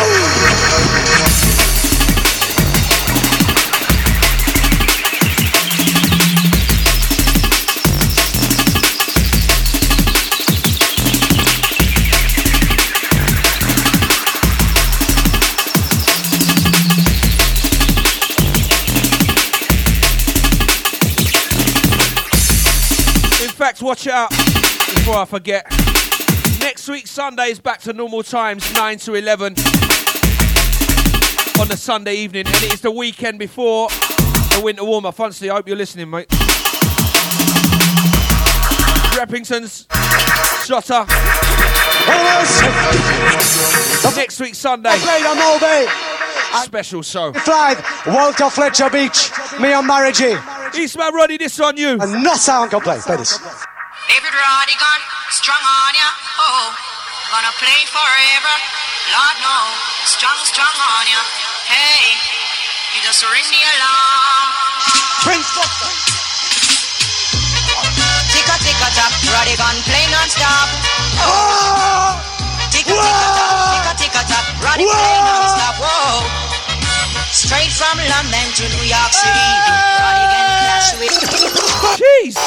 In fact, watch out before I forget. Next week, Sunday is back to normal times, 9 to 11 on the Sunday evening, and it is the weekend before the winter warm-up. Fancy, I hope you're listening, mate. Reppington's, Shotter, Next week Sunday. I played on Moby. Special show. Live, Walter Fletcher Beach. Me and Mary G. Eastman Roddy, this on you. And not sound can play. Play this. David Roddy gun, strong on ya. Oh, gonna play forever. Lord no, strong on ya. Hey, you just ring the alarm. Prince Buster. Ticka ticka tock, Roddy gun play non-stop. Oh! Ticka ticka tock, Roddy play non-stop. Whoa. Straight from London to New York City, Roddy can clash with. Jeez.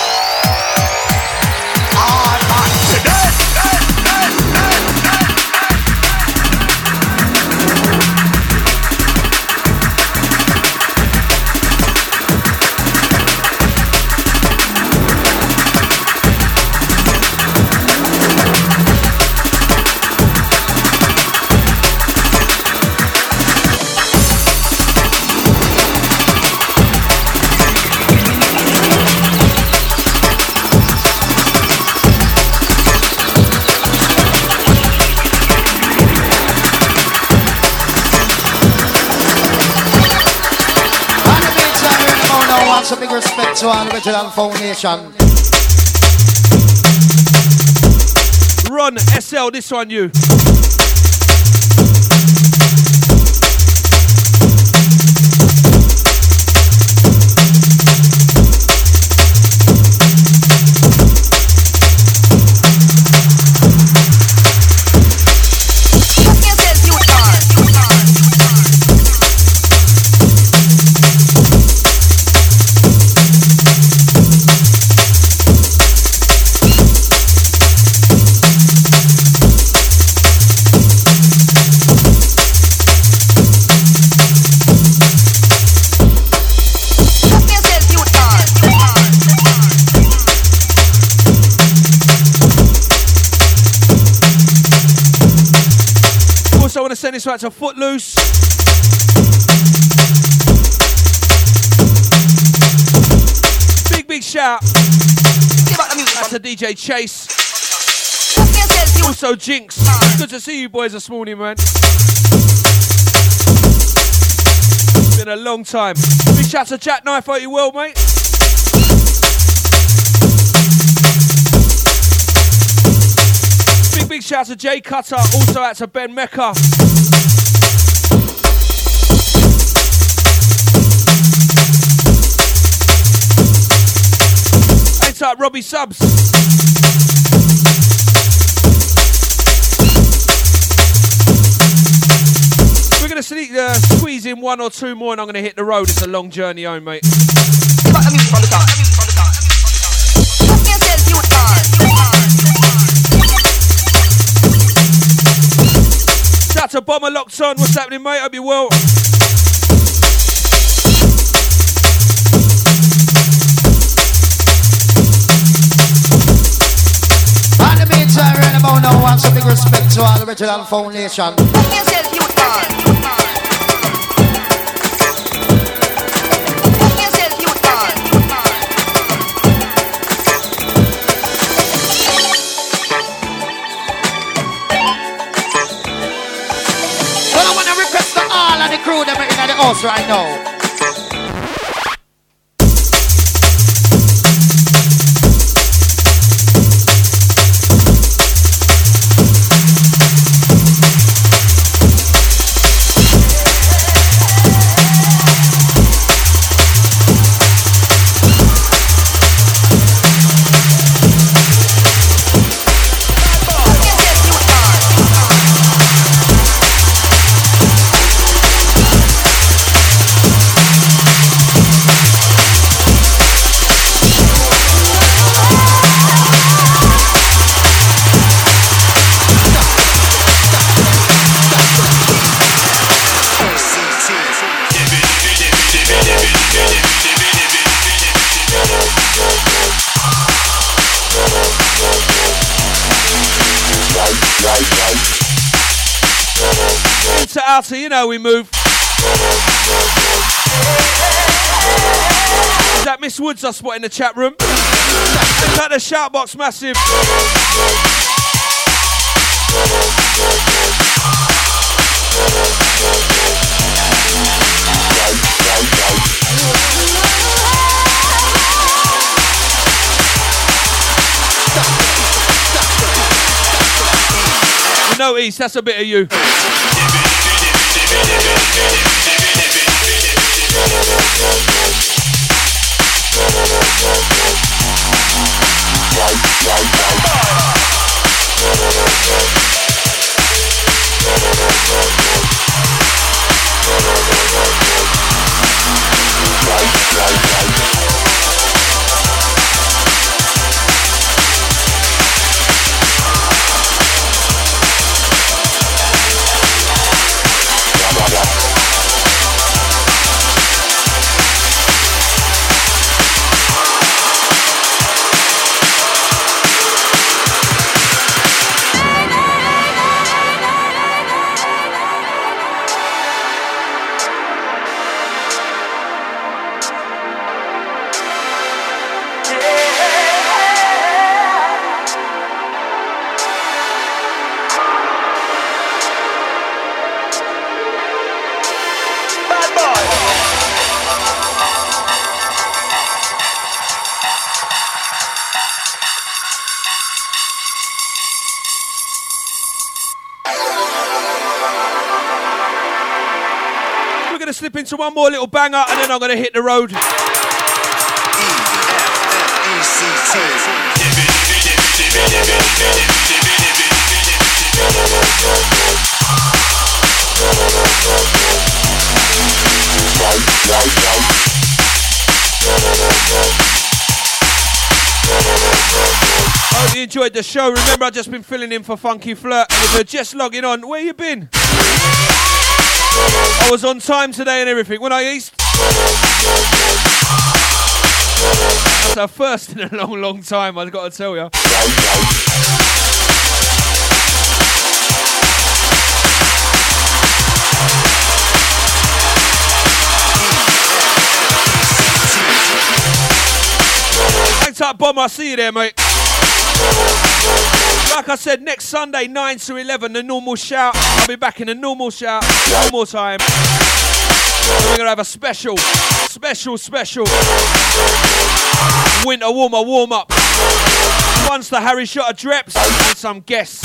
Some big respect to all the Original Foundation. Ron SL, this one you. Send this right to Footloose. Big shout out to DJ Chase. Also Jinx. Good to see you boys this morning, man. Been a long time. Big shout to Jack Knife, hope you well, mate. Big shout to Jay Cutter, also out to Ben Mecca. Ain't up Robbie Subs. We're going to squeeze in one or two more and I'm going to hit the road. It's a long journey home, mate. Shout to Bomber Locked On. What's happening, mate? Hope you're well. And the meantime, right about now, want some big respect to all the Original Foundation. Crew them in the house right now. To Alta, you know we move. Is that Miss Woods I spot in the chat room? Is that the shout box massive? No, East, that's a bit of you. Slip into one more little banger and then I'm going to hit the road. I hope you enjoyed the show. Remember, I've just been filling in for Funky Flirt. And if you're just logging on, where you been? I was on time today and everything. When I East, that's our first in a long, long time, I've got to tell you. Thanks up, Bomb. I'll see you there, mate. Like I said, next Sunday, 9 to 11, the normal shout. I'll be back in the normal shout one more time. And we're going to have a special winter warm-up. Once the Harry shot of Dreps and some guests.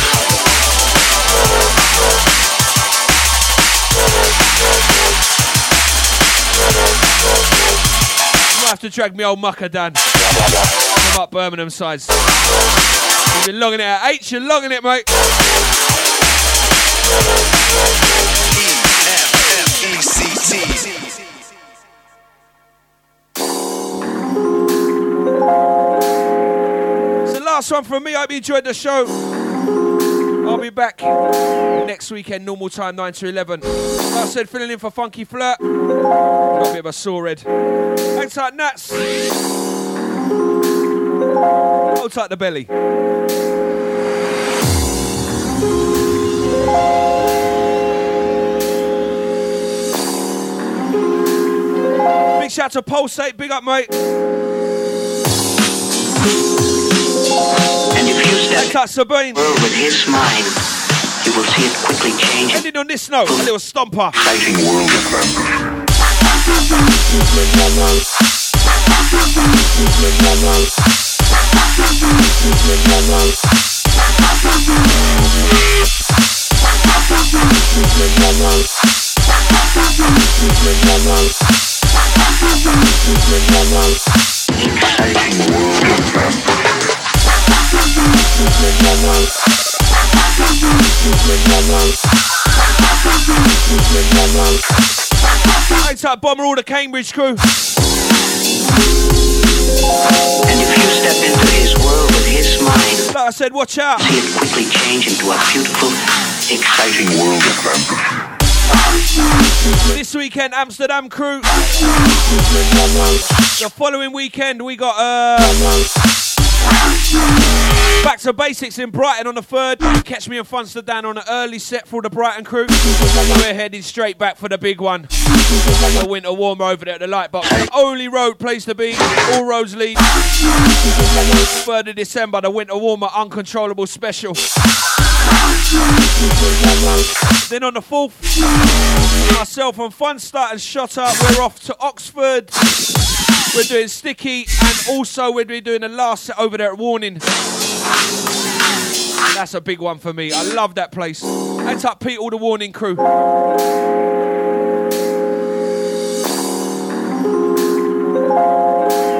Might have to drag me old mucker down. I'm up Birmingham sides. You've been logging it at H, you're logging it, mate. It's the last one from me. I hope you enjoyed the show. I'll be back next weekend, normal time, 9 to 11. Like I said, filling in for Funky Flirt. Got a bit of a sore head. Thanks out, Nats. Hold tight the belly. Big shout to Pulsate, big up, mate. And if you step Sabine with his mind, you will see it quickly change. Ending on this note, a little stomper. Exciting world of Thanks up, Bomber, all the Cambridge crew. And if you step into his world with his mind, like I said, watch out. See it quickly change into a beautiful, exciting world of fantasy. This weekend, Amsterdam crew. The following weekend, we got Back to Basics in Brighton on the 3rd. Catch me in Funsterdown on an early set for the Brighton crew. We're heading straight back for the big one. The winter warmer over there at the Lightbox. Only road place to be. All roads lead. 3rd of December, the winter warmer uncontrollable special. Then on the 4th, myself and Funstar and Shotter, we're off to Oxford. We're doing Sticky, and also we're doing the last set over there at Warning. And that's a big one for me. I love that place. Hands up, Pete, all the Warning crew.